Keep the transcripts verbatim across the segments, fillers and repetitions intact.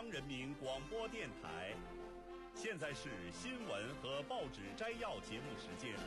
央人民广播电台，现在是新闻和报纸摘要节目时间。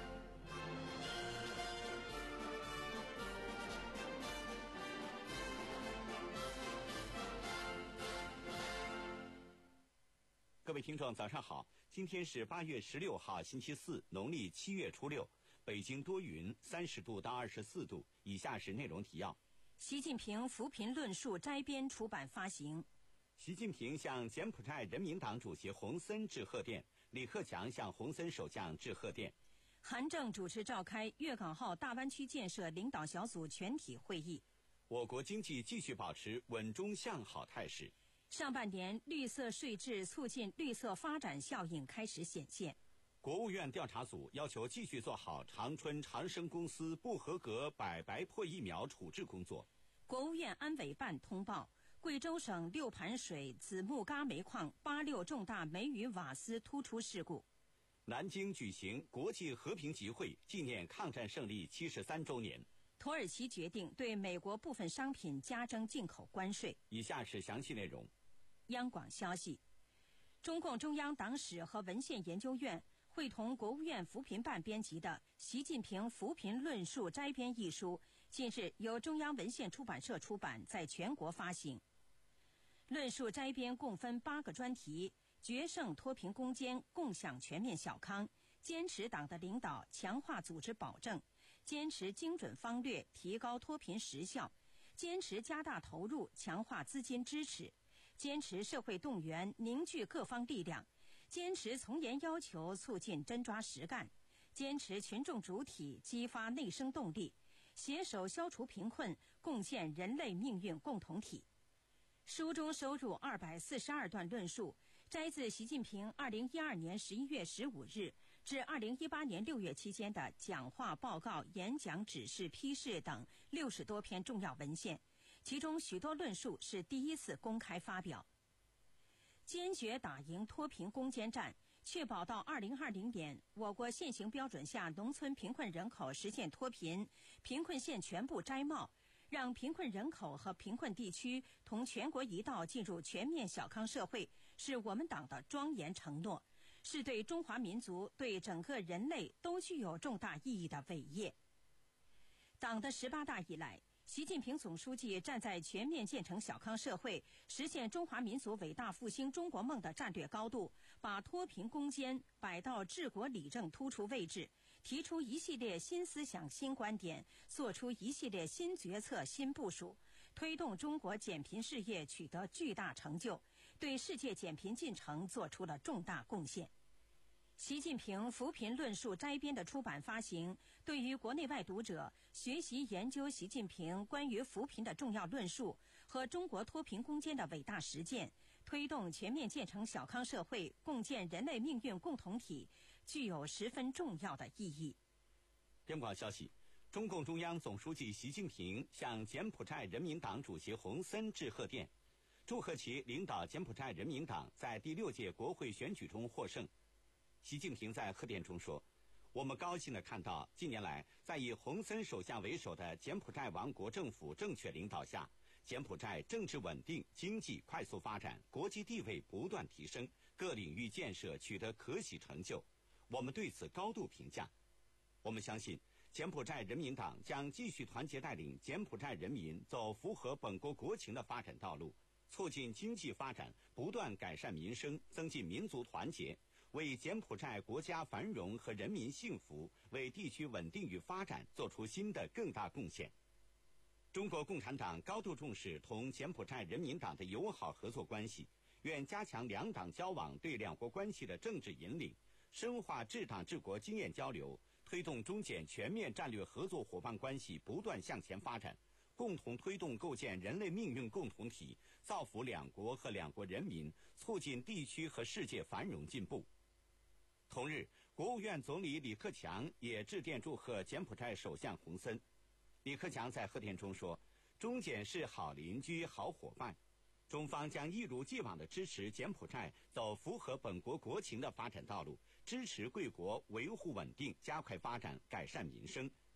各位听众早上好，今天是八月十六号星期四，农历七月初六，北京多云，三十度到二十四度。以下是内容提要。 习近平扶贫论述摘编出版发行。 习近平向柬埔寨人民党主席洪森致贺电，李克强向洪森首相致贺电。 韩正主持召开粤港澳大湾区建设领导小组全体会议。 我国经济继续保持稳中向好态势。 上半年绿色税制促进绿色发展效应开始显现。 国务院调查组要求继续做好长春长生公司不合格百白破疫苗处置工作。 国务院安委办通报，贵州省六盘水子木嘎煤矿八六重大煤与瓦斯突出事故。 南京举行国际和平集会，纪念抗战胜利七十三周年。 土耳其决定对美国部分商品加征进口关税。 以下是详细内容。 央广消息，中共中央党史和文献研究院会同国务院扶贫办编辑的《习近平扶贫论述摘编》一书，近日由中央文献出版社出版，在全国发行。论述摘编共分八个专题：决胜脱贫攻坚，共享全面小康；坚持党的领导，强化组织保证；坚持精准方略，提高脱贫实效；坚持加大投入，强化资金支持；坚持社会动员，凝聚各方力量；坚持从严要求，促进真抓实干；坚持群众主体，激发内生动力；携手消除贫困，共建人类命运共同体。书中收入二百四十二段论述，摘自习近平二零一二年十一月十五日至二零一八年六月期间的讲话、报告、演讲、指示、批示等六十多篇重要文献，其中许多论述是第一次公开发表。坚决打赢脱贫攻坚战，确保到二零二零年我国现行标准下农村贫困人口实现脱贫，贫困县全部摘帽，让贫困人口和贫困地区同全国一道进入全面小康社会，是我们党的庄严承诺，是对中华民族、对整个人类都具有重大意义的伟业。党的十八大以来，习近平总书记站在全面建成小康社会、实现中华民族伟大复兴中国梦的战略高度，把脱贫攻坚摆到治国理政突出位置，提出一系列新思想、新观点，做出一系列新决策、新部署，推动中国减贫事业取得巨大成就，对世界减贫进程做出了重大贡献。习近平扶贫论述摘编的出版发行，对于国内外读者学习研究习近平关于扶贫的重要论述和中国脱贫攻坚的伟大实践，推动全面建成小康社会，共建人类命运共同体，具有十分重要的意义。 央广消息，中共中央总书记习近平向柬埔寨人民党主席洪森致贺电，祝贺其领导柬埔寨人民党在第六届国会选举中获胜。习近平在贺电中说，我们高兴地看到近年来在以洪森首相为首的柬埔寨王国政府正确领导下，柬埔寨政治稳定，经济快速发展，国际地位不断提升，各领域建设取得可喜成就，我们对此高度评价。我们相信柬埔寨人民党将继续团结带领柬埔寨人民走符合本国国情的发展道路，促进经济发展，不断改善民生，增进民族团结，为柬埔寨国家繁荣和人民幸福，为地区稳定与发展做出新的更大贡献。中国共产党高度重视同柬埔寨人民党的友好合作关系，愿加强两党交往对两国关系的政治引领，深化治党治国经验交流，推动中柬全面战略合作伙伴关系不断向前发展，共同推动构建人类命运共同体，造福两国和两国人民，促进地区和世界繁荣进步。同日，国务院总理李克强也致电祝贺柬埔寨首相洪森。李克强在贺电中说，中柬是好邻居、好伙伴，中方将一如既往地支持柬埔寨走符合本国国情的发展道路，支持贵国维护稳定，加快发展，改善民生。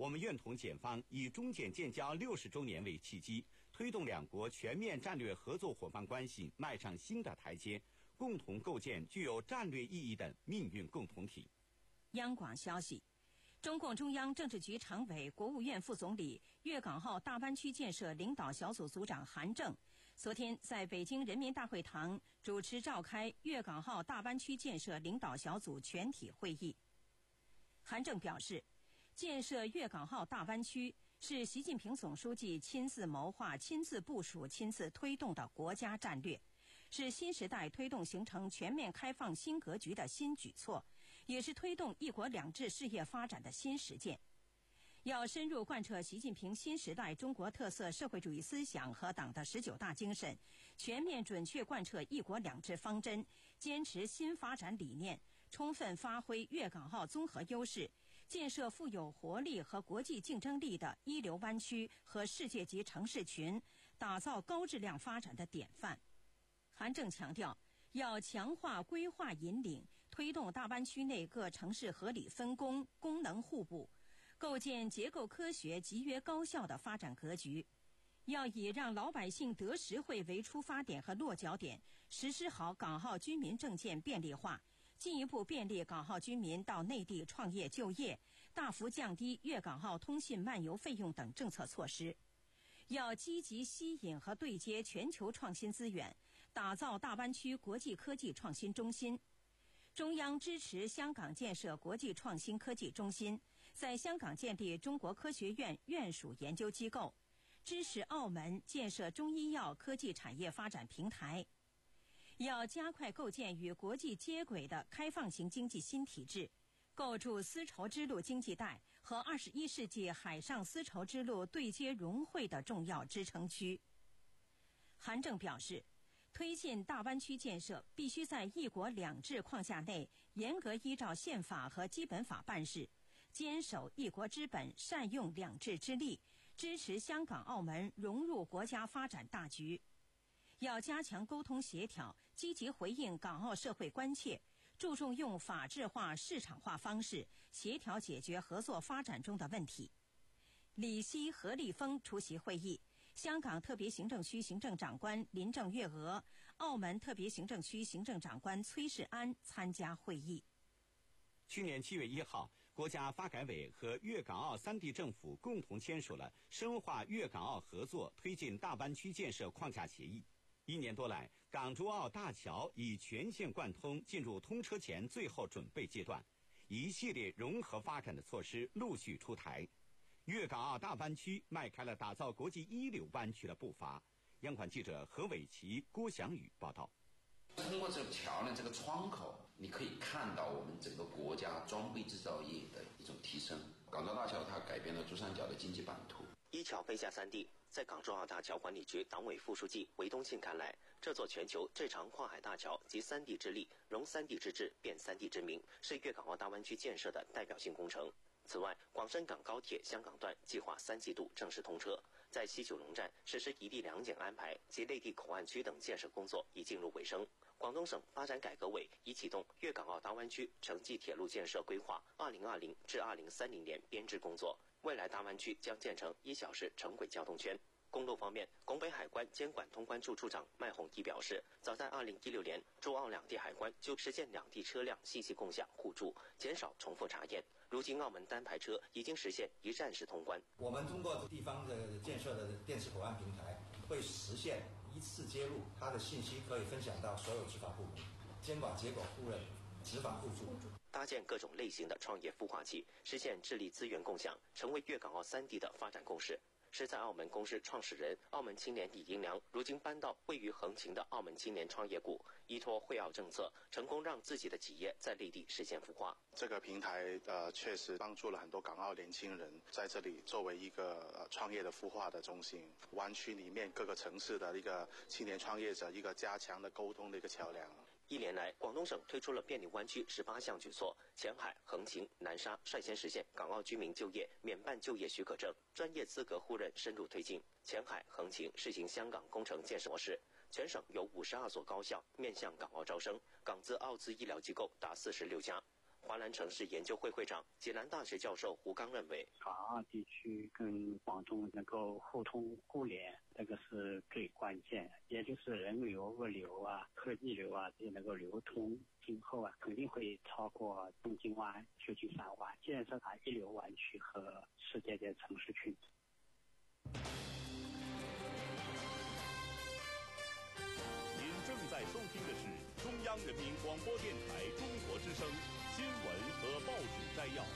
我们愿同检方以中检建交六十周年为契机，推动两国全面战略合作伙伴关系迈上新的台阶，共同构建具有战略意义的命运共同体。 央广消息，中共中央政治局常委、国务院副总理、粤港澳大湾区建设领导小组组长韩正昨天在北京人民大会堂主持召开粤港澳大湾区建设领导小组全体会议。韩正表示，建设粤港澳大湾区是习近平总书记亲自谋划、亲自部署、亲自推动的国家战略，是新时代推动形成全面开放新格局的新举措，也是推动一国两制事业发展的新实践。要深入贯彻习近平新时代中国特色社会主义思想和党的十九大精神，全面准确贯彻一国两制方针，坚持新发展理念，充分发挥粤港澳综合优势，建设富有活力和国际竞争力的一流湾区和世界级城市群，打造高质量发展的典范。韩正强调，要强化规划引领，推动大湾区内各城市合理分工、功能互补，构建结构科学、集约高效的发展格局。要以让老百姓得实惠为出发点和落脚点，实施好港澳居民证件便利化，进一步便利港澳居民到内地创业就业，大幅降低粤港澳通信漫游费用等政策措施。要积极吸引和对接全球创新资源，打造大湾区国际科技创新中心。中央支持香港建设国际创新科技中心，在香港建立中国科学院院属研究机构，支持澳门建设中医药科技产业发展平台。要加快构建与国际接轨的开放型经济新体制，构筑丝绸之路经济带和二十一世纪海上丝绸之路对接融汇的重要支撑区。韩正表示，推进大湾区建设必须在一国两制框架内，严格依照宪法和基本法办事，坚守一国之本，善用两制之力，支持香港、澳门融入国家发展大局。要加强沟通协调，积极回应港澳社会关切，注重用法治化、市场化方式协调解决合作发展中的问题。李希、何立峰出席会议，香港特别行政区行政长官林郑月娥、澳门特别行政区行政长官崔世安参加会议。 去年七月一号，国家发改委和粤港澳三地政府共同签署了深化粤港澳合作、推进大湾区建设框架协议。一年多来，港珠澳大桥已全线贯通，进入通车前最后准备阶段，一系列融合发展的措施陆续出台，粤港澳大湾区迈开了打造国际一流湾区的步伐。央广记者何伟奇、郭翔宇报道。 通过这个桥呢，这个窗口，你可以看到我们整个国家装备制造业的一种提升。港珠澳大桥它改变了珠三角的经济版图。 一桥飞下三地，在港珠澳大桥管理局党委副书记韦东信看来，这座全球最长跨海大桥集三地之力，融三地之智，变三地之名，是粤港澳大湾区建设的代表性工程。此外，广深港高铁香港段计划三季度正式通车，在西九龙站实施一地两检安排及内地口岸区等建设工作已进入尾声。广东省发展改革委已启动粤港澳大湾区城际铁路建设规划二零二零至二零三零年编制工作，未来大湾区将建成一小时城轨交通圈。公路方面，拱北海关监管通关处处长麦宏毅表示，早在二零一六年，珠澳两地海关就实现两地车辆信息共享互助，减少重复查验。如今，澳门单牌车已经实现一站式通关。 我们通过地方的建设的电子口岸平台，会实现一次接入，它的信息可以分享到所有执法部门，监管结果互认，执法互助。 搭建各种类型的创业孵化器，实现智力资源共享，成为粤港澳三地的发展共识。是在澳门公司创始人澳门青年李银良如今搬到位于横琴的澳门青年创业谷，依托惠澳政策，成功让自己的企业在内地实现孵化。 这个平台呃确实帮助了很多港澳年轻人在这里作为一个呃创业的孵化的中心，湾区里面各个城市的一个青年创业者一个加强的沟通的一个桥梁。 一年来，广东省推出了便利湾区十八项举措，前海、横琴、南沙率先实现港澳居民就业免办就业许可证、专业资格互认深入推进。前海、横琴试行香港工程建设模式，全省有五十二所高校面向港澳招生，港资、澳资医疗机构达四十六家。 华南城市研究会会长、济南大学教授胡刚认为， 港澳地区跟广东能够互通互联，这个是最关键，也就是人流、物流啊、科技流啊这些能够流通，今后啊肯定会超过东京湾、旧金山湾，建设它一流湾区和世界的城市群。 您正在收听的是中央人民广播电台中国之声新闻和报纸摘要。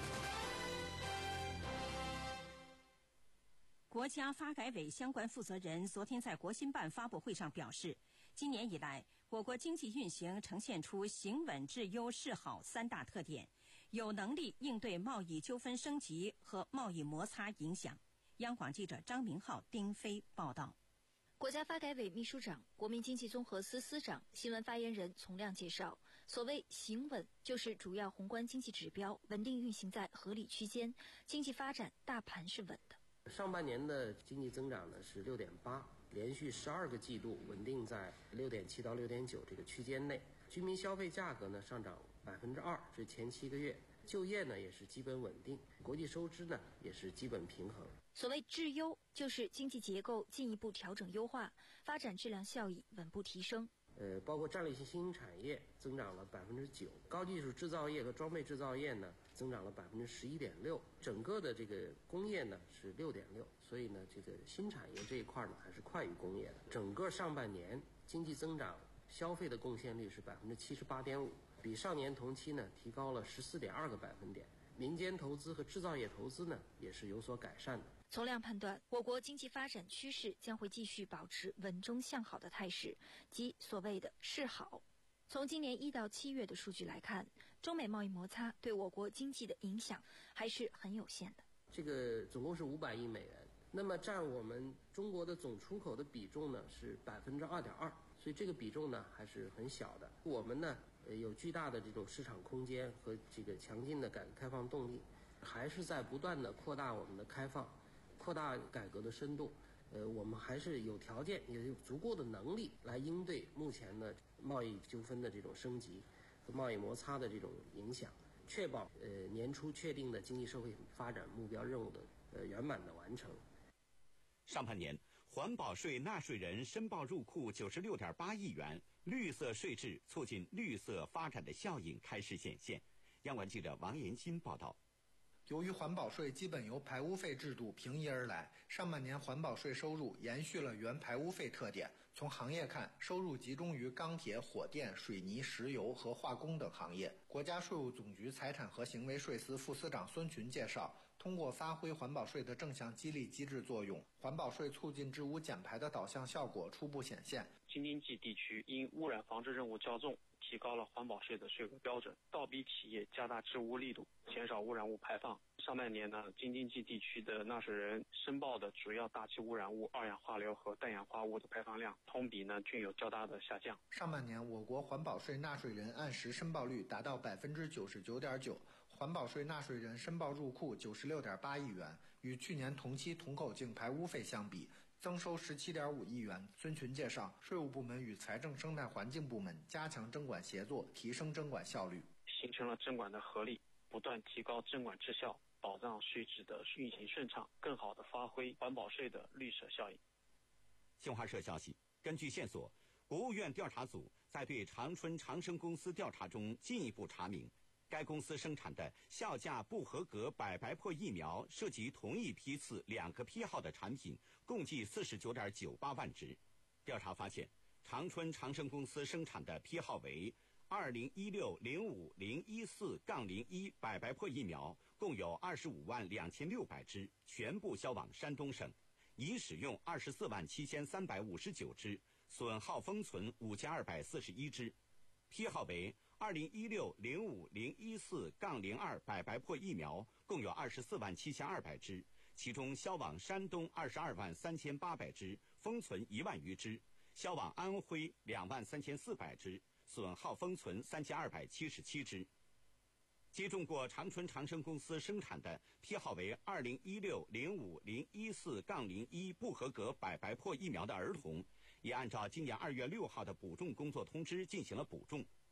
国家发改委相关负责人昨天在国新办发布会上表示，今年以来，我国经济运行呈现出行稳致优势好三大特点，有能力应对贸易纠纷升级和贸易摩擦影响。央广记者张明浩、丁飞报道。 国家发改委秘书长、国民经济综合司司长、新闻发言人丛亮介绍，所谓行稳，就是主要宏观经济指标稳定运行在合理区间，经济发展大盘是稳的。 上半年的经济增长呢是六点八，连续十二个季度稳定在六点七到六点九这个区间内。居民消费价格呢上涨百分之二，是前七个月。就业呢也是基本稳定，国际收支呢也是基本平衡。 所谓质优，就是经济结构进一步调整优化，发展质量效益稳步提升。 呃，包括战略性新兴产业增长了百分之九，高技术制造业和装备制造业呢增长了百分之十一点六，整个的这个工业呢是六点六，所以呢这个新产业这一块呢还是快于工业的。整个上半年经济增长消费的贡献率是百分之七十八点五，比上年同期呢提高了十四点二个百分点。民间投资和制造业投资呢也是有所改善的。 丛亮判断，我国经济发展趋势将会继续保持稳中向好的态势，即所谓的是好。从今年一到七月的数据来看，中美贸易摩擦对我国经济的影响还是很有限的。 这个总共是五百亿美元，那么占我们中国的总出口的比重呢是百分之二点二，所以这个比重呢还是很小的。我们呢呃有巨大的这种市场空间和这个强劲的改革开放动力，还是在不断的扩大我们的开放。扩大改革的深度，呃，我们还是有条件，也有足够的能力来应对目前的贸易纠纷的这种升级和贸易摩擦的这种影响，确保呃年初确定的经济社会发展目标任务的呃圆满的完成。 上半年，环保税纳税人申报入库九十六点八亿元，绿色税制促进绿色发展的效应开始显现。央广记者王延新报道。 由于环保税基本由排污费制度平移而来，上半年环保税收入延续了原排污费特点。从行业看，收入集中于钢铁、火电、水泥、石油和化工等行业。国家税务总局财产和行为税司副司长孙群介绍，通过发挥环保税的正向激励机制作用，环保税促进治污减排的导向效果初步显现。 京津冀地区因污染防治任务较重，提高了环保税的税额标准，倒逼企业加大治污力度，减少污染物排放。上半年呢，京津冀地区的纳税人申报的主要大气污染物二氧化硫和氮氧化物的排放量，同比呢均有较大的下降。 上半年，我国环保税纳税人按时申报率达到百分之九十九点九，环保税纳税人申报入库九十六点八亿元，与去年同期同口径排污费相比，增收十七点五亿元。孙群介绍，税务部门与财政生态环境部门加强征管协作，提升征管效率， 形成了征管的合力，不断提高征管质效，保障税制的运行顺畅，更好地发挥环保税的绿色效应。 新华社消息，根据线索，国务院调查组在对长春长生公司调查中进一步查明，该公司生产的效价不合格百白破疫苗涉及同一批次两个批号的产品，共计四十九点九八万只。调查发现，长春长生公司生产的批号为二零一六零五零一四杠零一百白破疫苗共有二十五万两千六百只，全部销往山东省，已使用二十四万七千三百五十九只，损耗封存五千二百四十一只。批号为二零一六零五零一四杠零二百白破疫苗共有二十四万七千二百只，其中销往山东二十二万三千八百只，封存一万余只；销往安徽两万三千四百只，损耗封存三千二百七十七只。接种过长春长生公司生产的批号为二零一六零五零一四杠零一不合格百白破疫苗的儿童，也按照今年二月六号的补种工作通知进行了补种。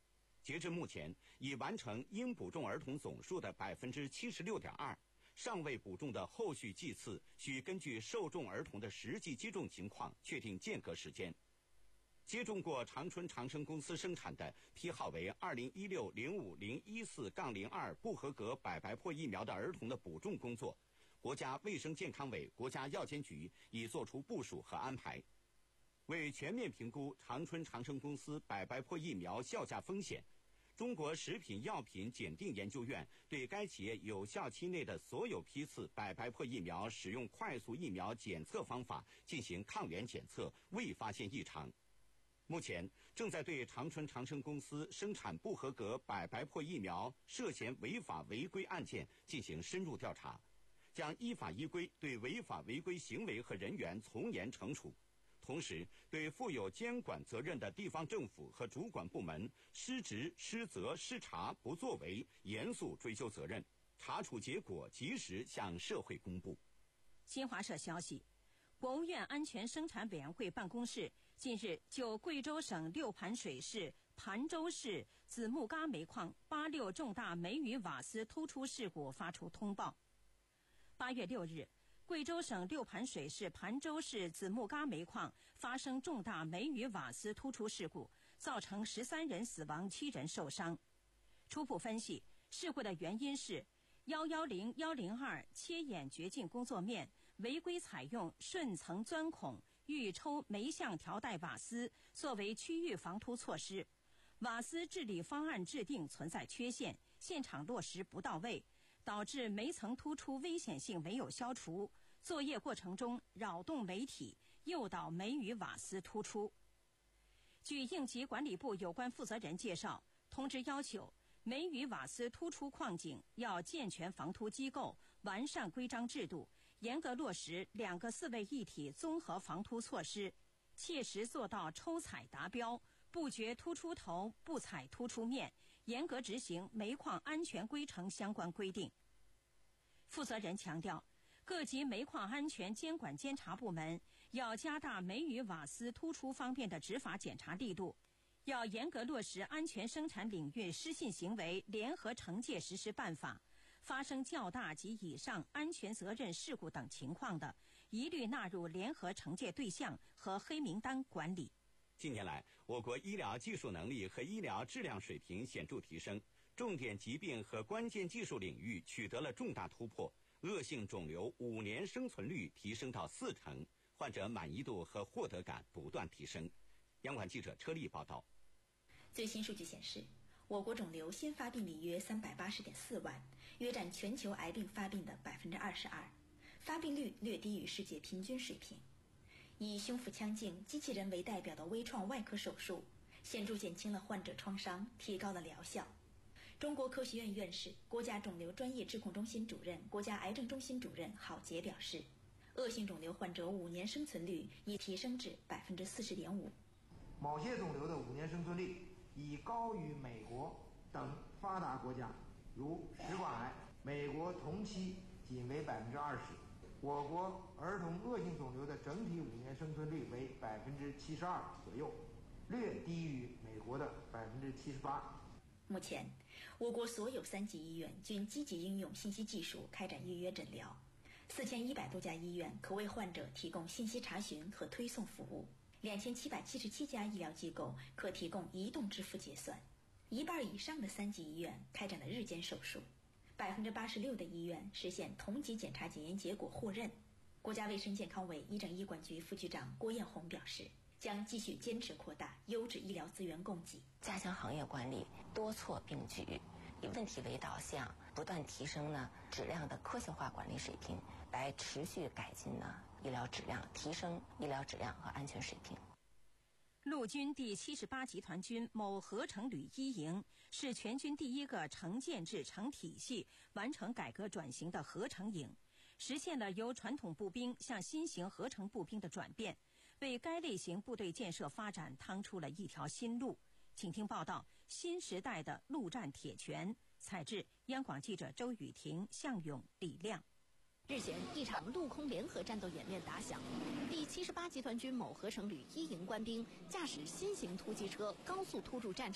截至目前，已完成应补种儿童总数的百分之七十六点二，尚未补种的后续剂次需根据受种儿童的实际接种情况确定间隔时间。接种过长春长生公司生产的批号为二零一六零五零一四杠零二不合格百白破疫苗的儿童的补种工作，国家卫生健康委、国家药监局已作出部署和安排。为全面评估长春长生公司百白破疫苗效价风险，中国食品药品检定研究院对该企业有效期内的所有批次百白破疫苗使用快速疫苗检测方法进行抗原检测，未发现异常。目前正在对长春长生公司生产不合格百白破疫苗涉嫌违法违规案件进行深入调查，将依法依规对违法违规行为和人员从严惩处，同时对负有监管责任的地方政府和主管部门失职、失责、失察、不作为严肃追究责任，查处结果及时向社会公布。 新华社消息，国务院安全生产委员会办公室近日就贵州省六盘水市盘州市子木嘎煤矿八六重大煤与瓦斯突出事故发出通报。八月六日，贵州省六盘水市盘州市子木嘎煤矿发生重大煤与瓦斯突出事故，造成十三人死亡、七人受伤。初步分析，事故的原因是幺幺零幺零二切眼掘进工作面违规采用顺层钻孔预抽煤相条带瓦斯作为区域防突措施，瓦斯治理方案制定存在缺陷，现场落实不到位，导致煤层突出危险性没有消除，作业过程中扰动煤体，诱导煤与瓦斯突出。据应急管理部有关负责人介绍，通知要求煤与瓦斯突出矿井要健全防突机构，完善规章制度，严格落实两个四位一体综合防突措施，切实做到抽采达标，不掘突出头，不采突出面，严格执行煤矿安全规程相关规定。负责人强调，各级煤矿安全监管监察部门要加大煤与瓦斯突出方面的执法检查力度，要严格落实安全生产领域失信行为联合惩戒实施办法，发生较大及以上安全责任事故等情况的，一律纳入联合惩戒对象和黑名单管理。 近年来，我国医疗技术能力和医疗质量水平显著提升，重点疾病和关键技术领域取得了重大突破，恶性肿瘤五年生存率提升到四成，患者满意度和获得感不断提升。央广记者车丽报道。 最新数据显示，我国肿瘤新发病例约三百八十点四万，约占全球癌病发病的百分之二十二，发病率略低于世界平均水平。以胸腹腔镜机器人为代表的微创外科手术，显著减轻了患者创伤，提高了疗效。中国科学院院士、国家肿瘤专业质控中心主任、国家癌症中心主任郝杰表示，恶性肿瘤患者五年生存率已提升至百分之四十点五。 某些肿瘤的五年生存率已高于美国等发达国家，如食管癌，美国同期仅为百分之二十。我国儿童恶性肿瘤的整体五年生存率为百分之七十二左右，略低于美国的百分之七十八。 目前，我国所有三级医院均积极应用信息技术开展预约诊疗，四千一百多家医院可为患者提供信息查询和推送服务，两千七百七十七家医疗机构可提供移动支付结算，一半以上的三级医院开展了日间手术，百分之八十六的医院实现同级检查检验结果获认。国家卫生健康委医政医管局副局长郭艳红表示，将继续坚持扩大优质医疗资源供给， 加强行业管理，多措并举，以问题为导向，不断提升呢质量的科学化管理水平，来持续改进呢医疗质量，提升医疗质量和安全水平。 陆军第七十八集团军某合成旅一营是全军第一个成建制、成体系、完成改革转型的合成营，实现了由传统步兵向新型合成步兵的转变，为该类型部队建设发展趟出了一条新路。请听报道：新时代的陆战铁拳。采制央广记者周雨婷、向勇、李亮。 日前，一场陆空联合战斗演练打响，第七十八集团军某合成旅一营官兵驾驶新型突击车高速突入战场，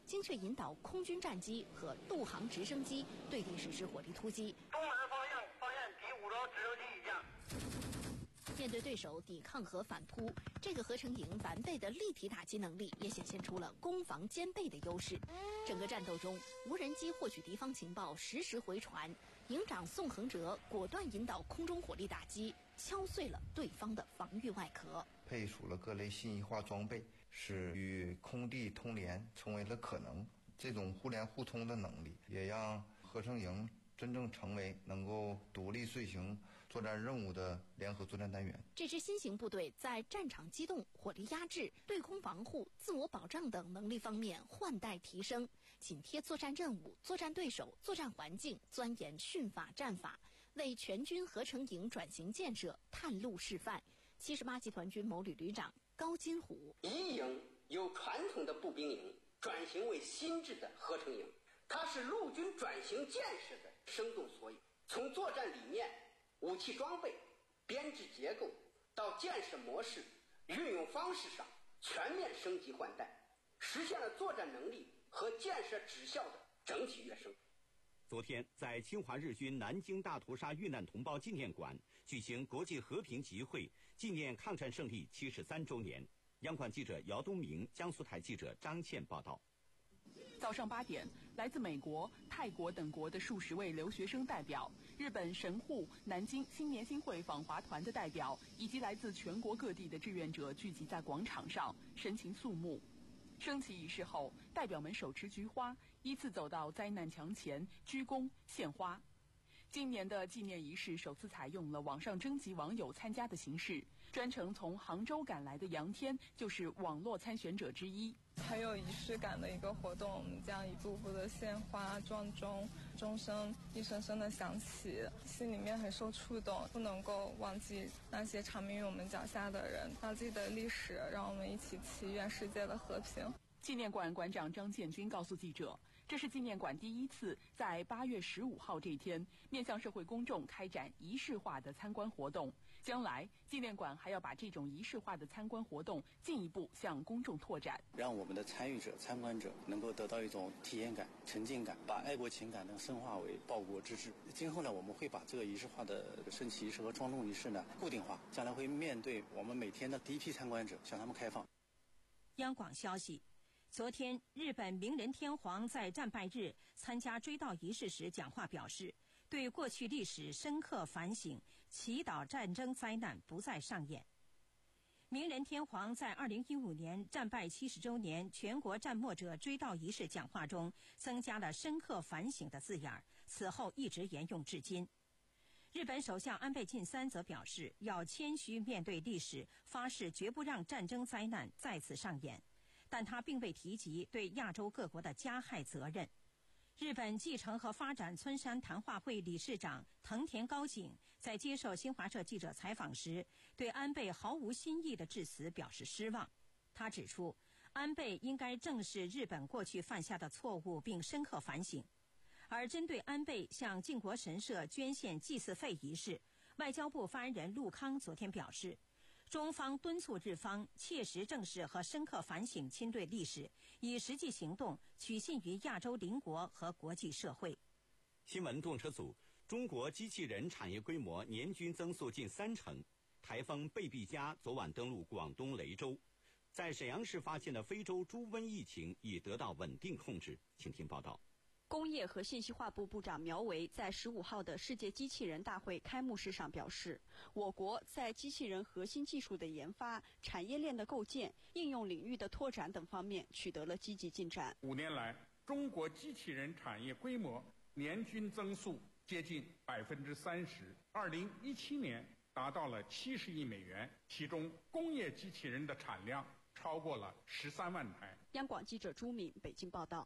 精确引导空军战机和陆航直升机对敌实施火力突击。 东南方向发现敌武装直升机一架。 面对对手抵抗和反扑，这个合成营完备的立体打击能力也显现出了攻防兼备的优势。整个战斗中，无人机获取敌方情报，实时回传。营长宋恒哲果断引导空中火力打击，敲碎了对方的防御外壳。 配属了各类信息化装备，使与空地通联成为了可能。这种互联互通的能力，也让合成营真正成为能够独立遂行作战任务的联合作战单元。 这支新型部队在战场机动、火力压制、对空防护、自我保障等能力方面换代提升，紧贴作战任务、作战对手、作战环境，钻研训法战法，为全军合成营转型建设探路示范。七十八集团军某旅旅长高金虎： 一营由传统的步兵营转型为新制的合成营，它是陆军转型建设的生动缩影。从作战理念、武器装备、编制结构到建设模式、运用方式上全面升级换代，实现了作战能力和建设指效的整体跃升。 昨天，在侵华日军南京大屠杀遇难同胞纪念馆举行国际和平集会，纪念抗战胜利七十三周年。央广记者姚东明、江苏台记者张倩报道。 早上八点，来自美国、泰国等国的数十位留学生代表、日本神户、南京新年新会访华团的代表，以及来自全国各地的志愿者聚集在广场上，神情肃穆。升旗仪式后，代表们手持菊花，依次走到灾难墙前鞠躬献花。今年的纪念仪式首次采用了网上征集网友参加的形式，专程从杭州赶来的杨天就是网络参选者之一。 很有仪式感的一个活动，我们这样一步步的献花撞钟，钟声一声声的响起，心里面很受触动，不能够忘记那些长眠于我们脚下的人，要记得历史，让我们一起祈愿世界的和平。 纪念馆馆长张建军告诉记者，这是纪念馆第一次在八月十五号这天面向社会公众开展仪式化的参观活动。将来，纪念馆还要把这种仪式化的参观活动进一步向公众拓展， 让我们的参与者、参观者能够得到一种体验感、沉浸感，把爱国情感能深化为报国之治。今后呢，我们会把这个仪式化的升旗仪式和庄重仪式呢固定化，将来会面对我们每天的第一批参观者，向他们开放。 央广消息。昨天，日本明仁天皇在战败日参加追悼仪式时讲话表示，对过去历史深刻反省，祈祷战争灾难不再上演。明仁天皇在二零一五年战败七十周年全国战没者追悼仪式讲话中增加了深刻反省的字眼，此后一直沿用至今。日本首相安倍晋三则表示，要谦虚面对历史，发誓绝不让战争灾难再次上演。但他并未提及对亚洲各国的加害责任。日本继承和发展村山谈话会理事长藤田高景在接受新华社记者采访时，对安倍毫无新意的致辞表示失望。他指出，安倍应该正视日本过去犯下的错误并深刻反省。而针对安倍向靖国神社捐献祭祀费一事，外交部发言人陆康昨天表示，中方敦促日方切实正视和深刻反省侵略历史，以实际行动取信于亚洲邻国和国际社会。 新闻动车组，中国机器人产业规模年均增速近三成。台风贝碧嘉昨晚登陆广东雷州，在沈阳市发现的非洲猪瘟疫情已得到稳定控制。请听报道。 工业和信息化部部长苗圩在十五号的世界机器人大会开幕式上表示，我国在机器人核心技术的研发、产业链的构建、应用领域的拓展等方面取得了积极进展。 五年来，中国机器人产业规模年均增速接近百分之三十，二零一七年达到了七十亿美元，其中工业机器人的产量超过了十三万台。 央广记者朱敏北京报道。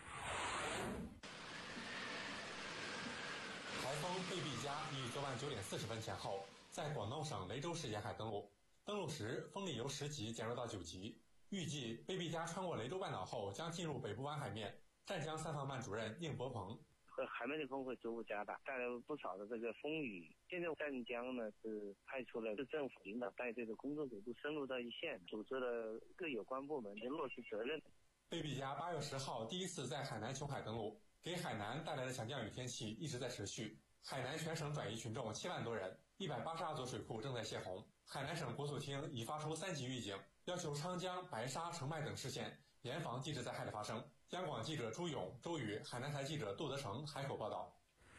台风贝碧嘉于昨晚九点四十分前后在广东省雷州市沿海登陆，登陆时风力由十级减弱到九级。预计贝碧嘉穿过雷州半岛后将进入北部湾海面。湛江三防办主任应伯鹏： 和海面的风会逐步加大，带来不少的这个风雨。现在湛江呢是派出了市政府领导带队的工作组都深入到一线，组织了各有关部门的落实责任。 贝碧嘉八月十号第一次在海南琼海登陆，给海南带来的强降雨天气一直在持续。海南全省转移群众七万多人，一百八十二座水库正在泄洪。海南省国土厅已发出三级预警，要求昌江、白沙、澄迈等市县严防地质灾害的发生。央广记者朱勇、周宇，海南台记者杜德成海口报道。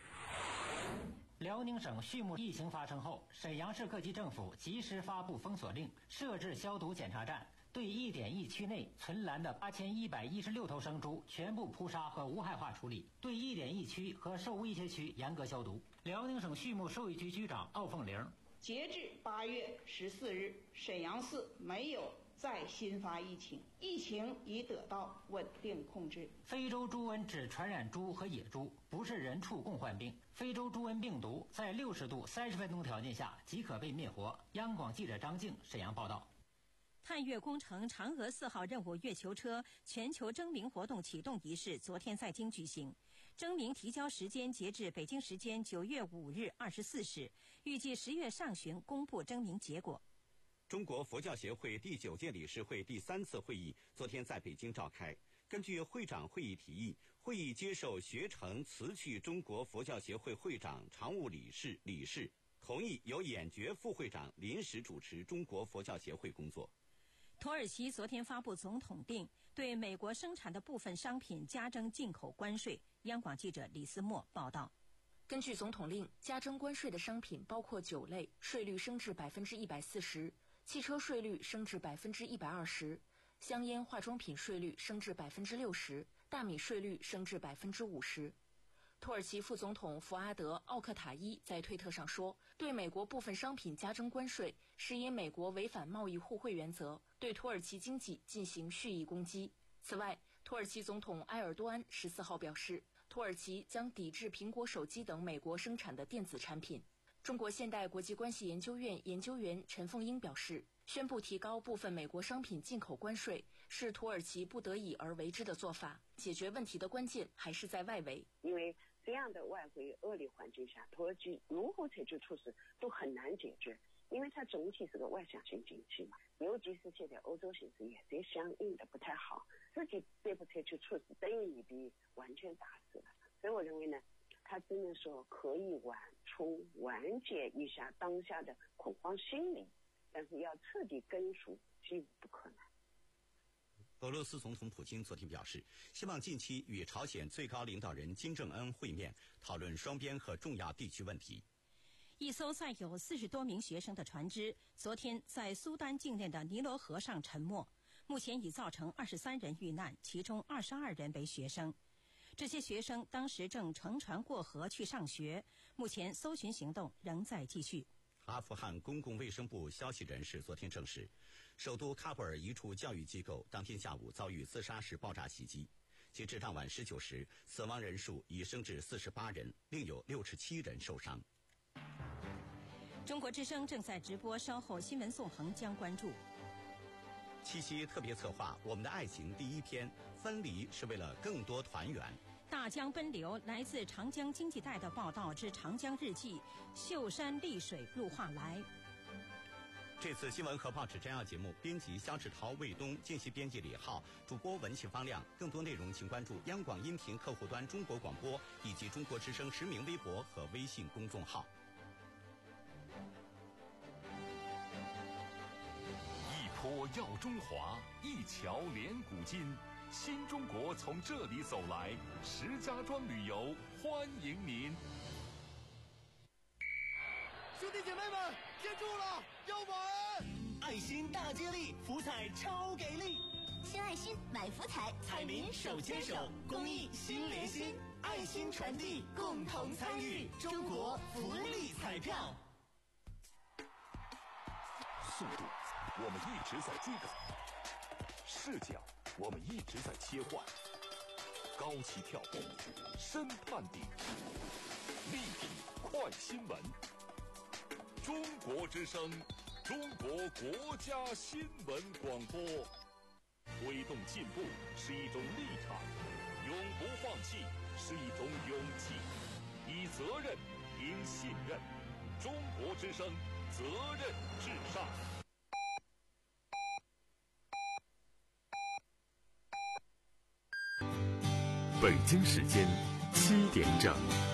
辽宁省畜牧疫情发生后，沈阳市各级政府及时发布封锁令，设置消毒检查站，对一点一区内存栏的八千一百一十六头生猪全部扑杀和无害化处理，对一点一区和受威胁区严格消毒。辽宁省畜牧兽医局局长奥凤玲： 截至八月十四日，沈阳市没有再新发疫情，疫情已得到稳定控制。 非洲猪瘟只传染猪和野猪，不是人畜共患病。非洲猪瘟病毒在六十度三十分钟条件下即可被灭活。央广记者张静沈阳报道。 探月工程嫦娥四号任务月球车全球征名活动启动仪式昨天在京举行，征名提交时间截至北京时间九月五日二十四时，预计十月上旬公布征名结果。 中国佛教协会第九届理事会第三次会议昨天在北京召开。根据会长会议提议，会议接受学成辞去中国佛教协会会长、常务理事、理事，同意由演觉副会长临时主持中国佛教协会工作。 土耳其昨天发布总统令，对美国生产的部分商品加征进口关税。央广记者李思墨报道。 根据总统令，加征关税的商品包括酒类，税率升至百分之一百四十；汽车税率升至百分之一百二十；香烟、化妆品税率升至百分之六十；大米税率升至百分之五十。土耳其副总统福阿德·奥克塔伊在推特上说，对美国部分商品加征关税，是因美国违反贸易互惠原则，对土耳其经济进行蓄意攻击。此外，土耳其总统埃尔多安十四号表示，土耳其将抵制苹果手机等美国生产的电子产品。中国现代国际关系研究院研究员陈凤英表示，宣布提高部分美国商品进口关税是土耳其不得已而为之的做法，解决问题的关键还是在外围。 因为这样的外汇恶劣环境下，土耳其如何采取措施都很难解决，因为它总体是个外向型经济嘛，尤其是现在欧洲形势也在相应的不太好，自己再不采取措施，等于你比完全打死了。所以我认为呢，它只能说可以缓冲、缓解一下当下的恐慌心理，但是要彻底根除，几乎不可能。 俄罗斯总统普京昨天表示，希望近期与朝鲜最高领导人金正恩会面，讨论双边和重要地区问题。 一艘载有四十多名学生的船只昨天在苏丹境内的尼罗河上沉没，目前已造成二十三人遇难，其中二十二人为学生。这些学生当时正乘船过河去上学，目前搜寻行动仍在继续。 阿富汗公共卫生部消息人士昨天证实，首都喀布尔一处教育机构当天下午遭遇自杀式爆炸袭击，截至当晚十九时，死亡人数已升至四十八人，另有六十七人受伤。 中国之声正在直播，稍后新闻纵横将关注。 七夕特别策划《我们的爱情》第一篇，分离是为了更多团圆。 大江奔流，来自长江经济带的报道之长江日记，秀山丽水入画来。 这次新闻和报纸摘要节目，编辑肖志涛、魏东，见习编辑李浩，主播文庆方亮。更多内容请关注央广音频客户端中国广播以及中国之声实名微博和微信公众号。 一坡耀中华，一桥连古今。新中国从这里走来，石家庄旅游欢迎您。 兄弟姐妹们，接住了，要玩！ 爱心大接力，福彩超给力！ 献爱心，买福彩， 彩民手牵手，公益心连心，爱心传递，共同参与中国福利彩票。 速度，我们一直在追赶；视角，我们一直在切换。高起跳步，深探底，立体快新闻。中国之声，中国国家新闻广播。推动进步是一种立场，永不放弃是一种勇气，以责任赢信任。中国之声，责任至上。 北京时间七点整。